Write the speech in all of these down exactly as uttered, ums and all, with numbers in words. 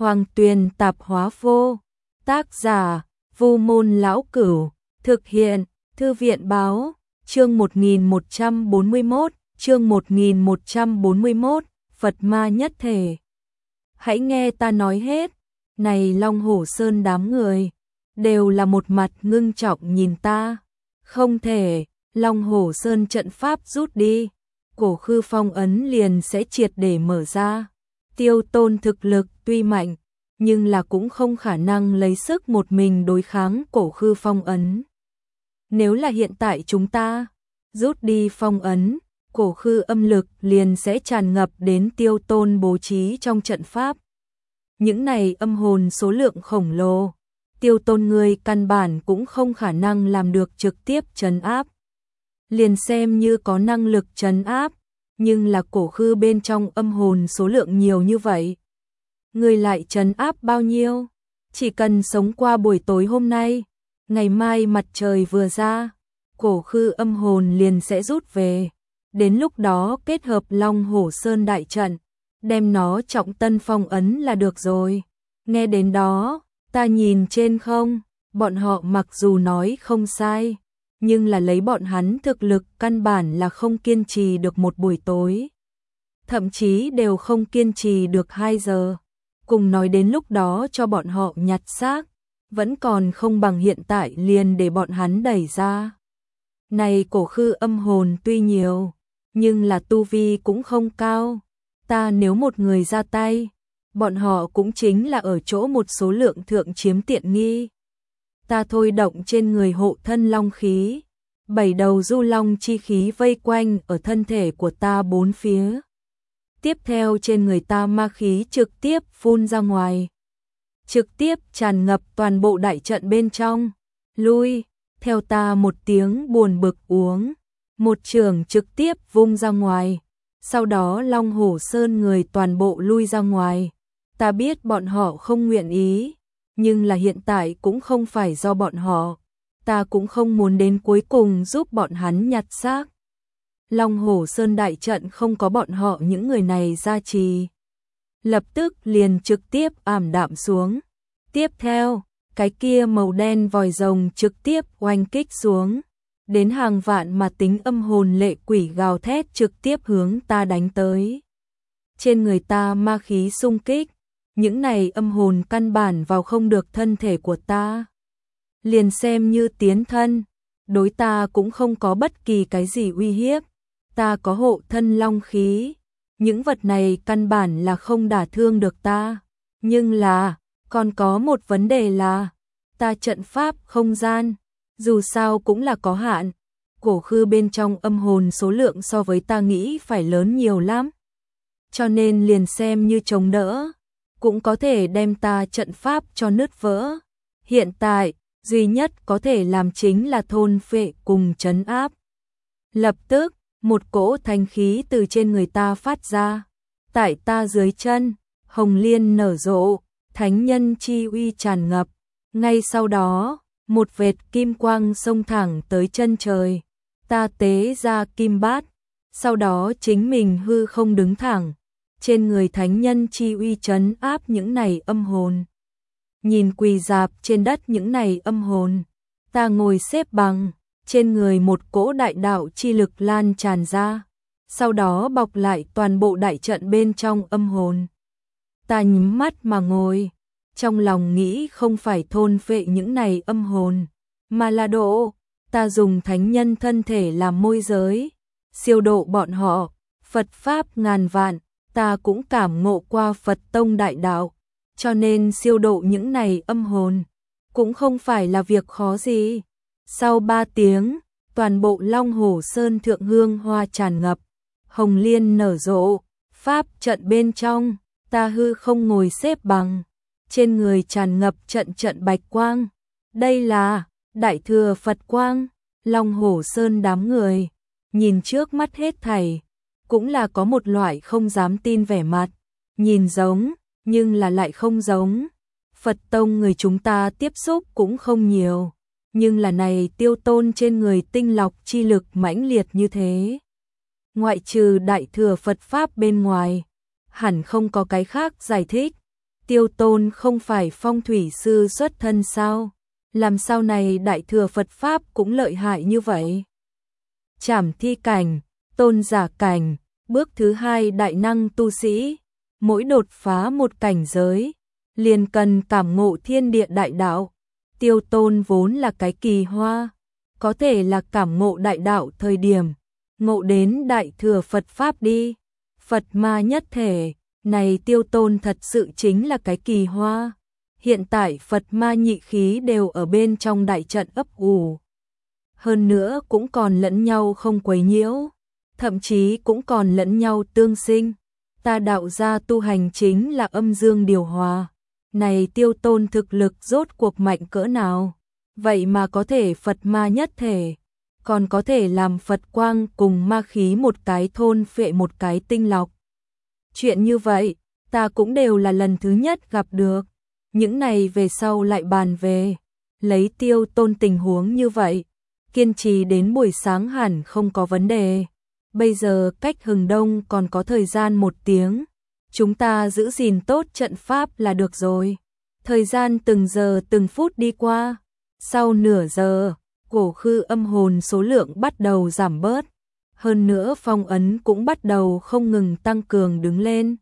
Hoàng Tuyền Tạp Hóa Vô. Tác giả: Vu Môn Lão Cửu. Thực hiện: Thư viện báo. Chương một nghìn một trăm bốn mươi mốt, chương một nghìn một trăm bốn mươi mốt, Phật Ma Nhất Thể. Hãy nghe ta nói hết. Này Long Hổ Sơn đám người, đều là một mặt ngưng trọng nhìn ta. Không thể, Long Hổ Sơn trận pháp rút đi, Cổ Khư phong ấn liền sẽ triệt để mở ra. Tiêu Tôn thực lực tuy mạnh, nhưng là cũng không khả năng lấy sức một mình đối kháng Cổ Khư phong ấn. Nếu là hiện tại chúng ta rút đi phong ấn, Cổ Khư âm lực liền sẽ tràn ngập đến Tiêu Tôn bố trí trong trận pháp. Những này âm hồn số lượng khổng lồ, Tiêu Tôn người căn bản cũng không khả năng làm được trực tiếp trấn áp. Liền xem như có năng lực trấn áp, nhưng là Cổ Khư bên trong âm hồn số lượng nhiều như vậy, người lại trấn áp bao nhiêu? Chỉ cần sống qua buổi tối hôm nay, ngày mai mặt trời vừa ra, Cổ Khư âm hồn liền sẽ rút về. Đến lúc đó kết hợp Long Hổ Sơn đại trận, đem nó trọng tân phong ấn là được rồi. Nghe đến đó, ta nhìn trên không, bọn họ mặc dù nói không sai, nhưng là lấy bọn hắn thực lực căn bản là không kiên trì được một buổi tối. Thậm chí đều không kiên trì được hai giờ. Cùng nói đến lúc đó cho bọn họ nhặt xác, vẫn còn không bằng hiện tại liền để bọn hắn đẩy ra. Này Cổ Khư âm hồn tuy nhiều, nhưng là tu vi cũng không cao. Ta nếu một người ra tay, bọn họ cũng chính là ở chỗ một số lượng thượng chiếm tiện nghi. Ta thôi động trên người hộ thân long khí, bảy đầu du long chi khí vây quanh ở thân thể của ta bốn phía. Tiếp theo trên người ta ma khí trực tiếp phun ra ngoài, trực tiếp tràn ngập toàn bộ đại trận bên trong. Lui, theo ta một tiếng buồn bực uống, một trường trực tiếp vung ra ngoài. Sau đó Long Hổ Sơn người toàn bộ lui ra ngoài. Ta biết bọn họ không nguyện ý, nhưng là hiện tại cũng không phải do bọn họ. Ta cũng không muốn đến cuối cùng giúp bọn hắn nhặt xác. Long Hổ Sơn đại trận không có bọn họ những người này gia trì, lập tức liền trực tiếp ảm đạm xuống. Tiếp theo, cái kia màu đen vòi rồng trực tiếp oanh kích xuống. Đến hàng vạn mà tính âm hồn lệ quỷ gào thét trực tiếp hướng ta đánh tới. Trên người ta ma khí xung kích, những này âm hồn căn bản vào không được thân thể của ta. Liền xem như tiến thân, đối ta cũng không có bất kỳ cái gì uy hiếp. Ta có hộ thân long khí, những vật này căn bản là không đả thương được ta. Nhưng là, còn có một vấn đề là, ta trận pháp không gian, dù sao cũng là có hạn. Cổ Khư bên trong âm hồn số lượng so với ta nghĩ phải lớn nhiều lắm. Cho nên liền xem như chống đỡ, cũng có thể đem ta trận pháp cho nứt vỡ. Hiện tại, duy nhất có thể làm chính là thôn phệ cùng trấn áp. Lập tức, một cỗ thanh khí từ trên người ta phát ra. Tại ta dưới chân, hồng liên nở rộ, thánh nhân chi uy tràn ngập. Ngay sau đó, một vệt kim quang xông thẳng tới chân trời. Ta tế ra kim bát, sau đó chính mình hư không đứng thẳng. Trên người thánh nhân chi uy trấn áp những này âm hồn. Nhìn quỳ dạp trên đất những này âm hồn, ta ngồi xếp bằng, trên người một cỗ đại đạo chi lực lan tràn ra, sau đó bọc lại toàn bộ đại trận bên trong âm hồn. Ta nhắm mắt mà ngồi, trong lòng nghĩ không phải thôn phệ những này âm hồn, mà là độ, ta dùng thánh nhân thân thể làm môi giới, siêu độ bọn họ. Phật Pháp ngàn vạn, ta cũng cảm ngộ qua Phật Tông đại đạo, cho nên siêu độ những này âm hồn, cũng không phải là việc khó gì. Sau ba tiếng, toàn bộ Long Hổ Sơn thượng hương hoa tràn ngập, hồng liên nở rộ, Pháp trận bên trong, ta hư không ngồi xếp bằng, trên người tràn ngập trận trận bạch quang. Đây là Đại Thừa Phật Quang. Long Hổ Sơn đám người, nhìn trước mắt hết thảy, cũng là có một loại không dám tin vẻ mặt, nhìn giống, nhưng là lại không giống. Phật Tông người chúng ta tiếp xúc cũng không nhiều, nhưng là này Tiêu Tôn trên người tinh lọc chi lực mãnh liệt như thế. Ngoại trừ Đại Thừa Phật Pháp bên ngoài, hẳn không có cái khác giải thích. Tiêu Tôn không phải phong thủy sư xuất thân sao? Làm sao này đại thừa Phật Pháp cũng lợi hại như vậy? Trảm thi cảnh, tôn giả cảnh, bước thứ hai đại năng tu sĩ, mỗi đột phá một cảnh giới, liền cần cảm ngộ thiên địa đại đạo. Tiêu Tôn vốn là cái kỳ hoa, có thể là cảm ngộ đại đạo thời điểm, ngộ đến đại thừa Phật Pháp đi, Phật ma nhất thể, này Tiêu Tôn thật sự chính là cái kỳ hoa. Hiện tại Phật ma nhị khí đều ở bên trong đại trận ấp ủ. Hơn nữa cũng còn lẫn nhau không quấy nhiễu, thậm chí cũng còn lẫn nhau tương sinh. Ta đạo gia tu hành chính là âm dương điều hòa. Này Tiêu Tôn thực lực rốt cuộc mạnh cỡ nào? Vậy mà có thể Phật ma nhất thể, còn có thể làm Phật quang cùng ma khí một cái thôn phệ một cái tinh lọc. Chuyện như vậy, ta cũng đều là lần thứ nhất gặp được. Những này về sau lại bàn về. Lấy Tiêu Tôn tình huống như vậy, kiên trì đến buổi sáng hẳn không có vấn đề. Bây giờ cách hừng đông còn có thời gian một tiếng. Chúng ta giữ gìn tốt trận pháp là được rồi. Thời gian từng giờ từng phút đi qua. Sau nửa giờ, cổ khư âm hồn số lượng bắt đầu giảm bớt. Hơn nữa phong ấn cũng bắt đầu không ngừng tăng cường đứng lên.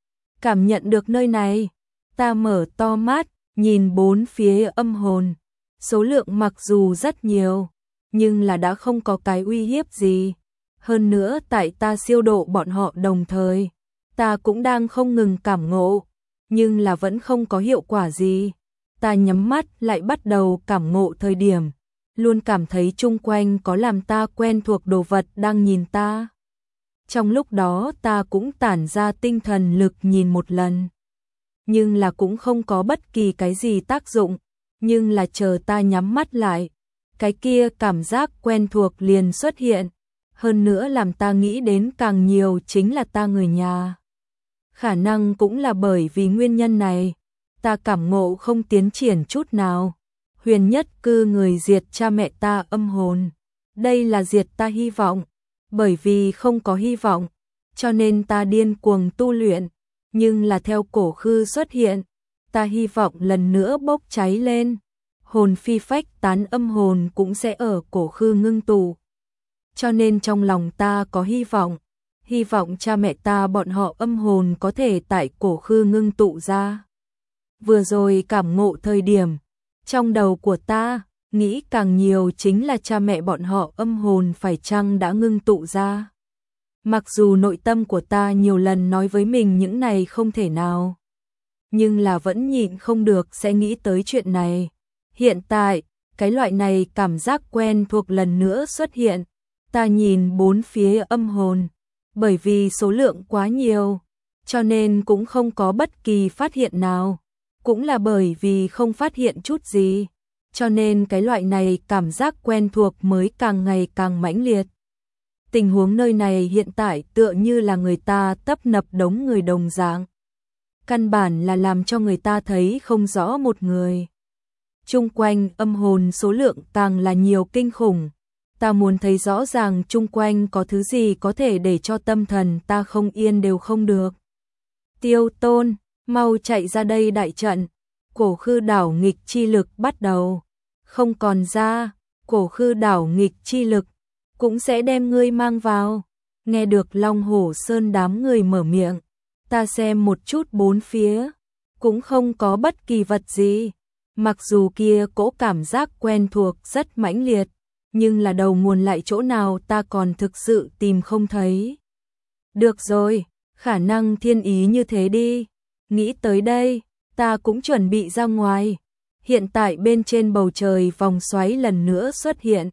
Cảm nhận được nơi này, ta mở to mắt, nhìn bốn phía âm hồn. Số lượng mặc dù rất nhiều, nhưng là đã không có cái uy hiếp gì. Hơn nữa tại ta siêu độ bọn họ đồng thời, ta cũng đang không ngừng cảm ngộ, nhưng là vẫn không có hiệu quả gì. Ta nhắm mắt lại bắt đầu cảm ngộ thời điểm, luôn cảm thấy chung quanh có làm ta quen thuộc đồ vật đang nhìn ta. Trong lúc đó ta cũng tản ra tinh thần lực nhìn một lần, nhưng là cũng không có bất kỳ cái gì tác dụng. Nhưng là chờ ta nhắm mắt lại, cái kia cảm giác quen thuộc liền xuất hiện. Hơn nữa làm ta nghĩ đến càng nhiều chính là ta người nhà. Khả năng cũng là bởi vì nguyên nhân này, ta cảm ngộ không tiến triển chút nào. Huyền nhất cư người diệt cha mẹ ta âm hồn. Đây là diệt ta hy vọng. Bởi vì không có hy vọng, cho nên ta điên cuồng tu luyện. Nhưng là theo cổ khư xuất hiện, ta hy vọng lần nữa bốc cháy lên. Hồn phi phách tán âm hồn cũng sẽ ở cổ khư ngưng tụ. Cho nên trong lòng ta có hy vọng, hy vọng cha mẹ ta bọn họ âm hồn có thể tại cổ khư ngưng tụ ra. Vừa rồi cảm ngộ thời điểm, trong đầu của ta, nghĩ càng nhiều chính là cha mẹ bọn họ âm hồn phải chăng đã ngưng tụ ra. Mặc dù nội tâm của ta nhiều lần nói với mình những này không thể nào, nhưng là vẫn nhịn không được sẽ nghĩ tới chuyện này. Hiện tại, cái loại này cảm giác quen thuộc lần nữa xuất hiện. Ta nhìn bốn phía âm hồn, bởi vì số lượng quá nhiều, cho nên cũng không có bất kỳ phát hiện nào. Cũng là bởi vì không phát hiện chút gì, cho nên cái loại này cảm giác quen thuộc mới càng ngày càng mãnh liệt. Tình huống nơi này hiện tại tựa như là người ta tấp nập đống người đồng dạng. Căn bản là làm cho người ta thấy không rõ một người. Chung quanh âm hồn số lượng càng là nhiều kinh khủng. Ta muốn thấy rõ ràng chung quanh có thứ gì có thể để cho tâm thần ta không yên đều không được. Tiêu Tôn, mau chạy ra đây đại trận. Cổ khư đảo nghịch chi lực bắt đầu. Không còn ra, cổ khư đảo nghịch chi lực cũng sẽ đem ngươi mang vào. Nghe được Long Hổ Sơn đám người mở miệng, ta xem một chút bốn phía, cũng không có bất kỳ vật gì. Mặc dù kia cỗ cảm giác quen thuộc rất mãnh liệt, nhưng là đầu nguồn lại chỗ nào ta còn thực sự tìm không thấy. Được rồi, khả năng thiên ý như thế đi. Nghĩ tới đây, ta cũng chuẩn bị ra ngoài. Hiện tại bên trên bầu trời vòng xoáy lần nữa xuất hiện.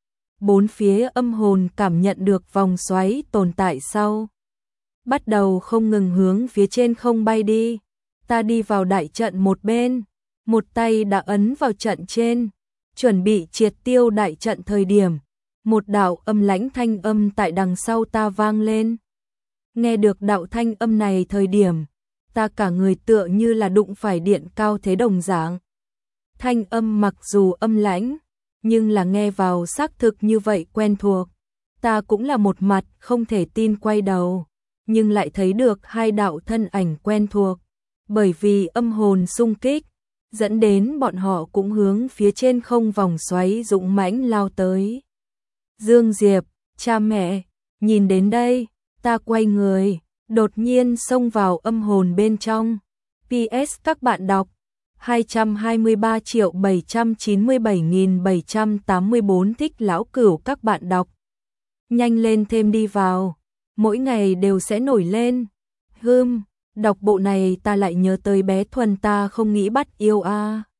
Bốn phía âm hồn cảm nhận được vòng xoáy tồn tại sau, bắt đầu không ngừng hướng phía trên không bay đi. Ta đi vào đại trận một bên, một tay đã ấn vào trận trên, chuẩn bị triệt tiêu đại trận thời điểm, một đạo âm lãnh thanh âm tại đằng sau ta vang lên. Nghe được đạo thanh âm này thời điểm, ta cả người tựa như là đụng phải điện cao thế đồng dạng. Thanh âm mặc dù âm lãnh, nhưng là nghe vào xác thực như vậy quen thuộc. Ta cũng là một mặt không thể tin quay đầu, nhưng lại thấy được hai đạo thân ảnh quen thuộc. bởi vì âm hồn xung kích, dẫn đến bọn họ cũng hướng phía trên không vòng xoáy dũng mãnh lao tới. Dương Diệp, cha mẹ, nhìn đến đây, ta quay người, đột nhiên xông vào âm hồn bên trong. pê ét các bạn đọc hai trăm hai mươi ba triệu bảy trăm chín mươi bảy nghìn bảy trăm tám mươi tư thích lão cửu các bạn đọc. Nhanh lên thêm đi vào, mỗi ngày đều sẽ nổi lên. Hưm, đọc bộ này ta lại nhớ tới bé Thuần ta không nghĩ bắt yêu a. À.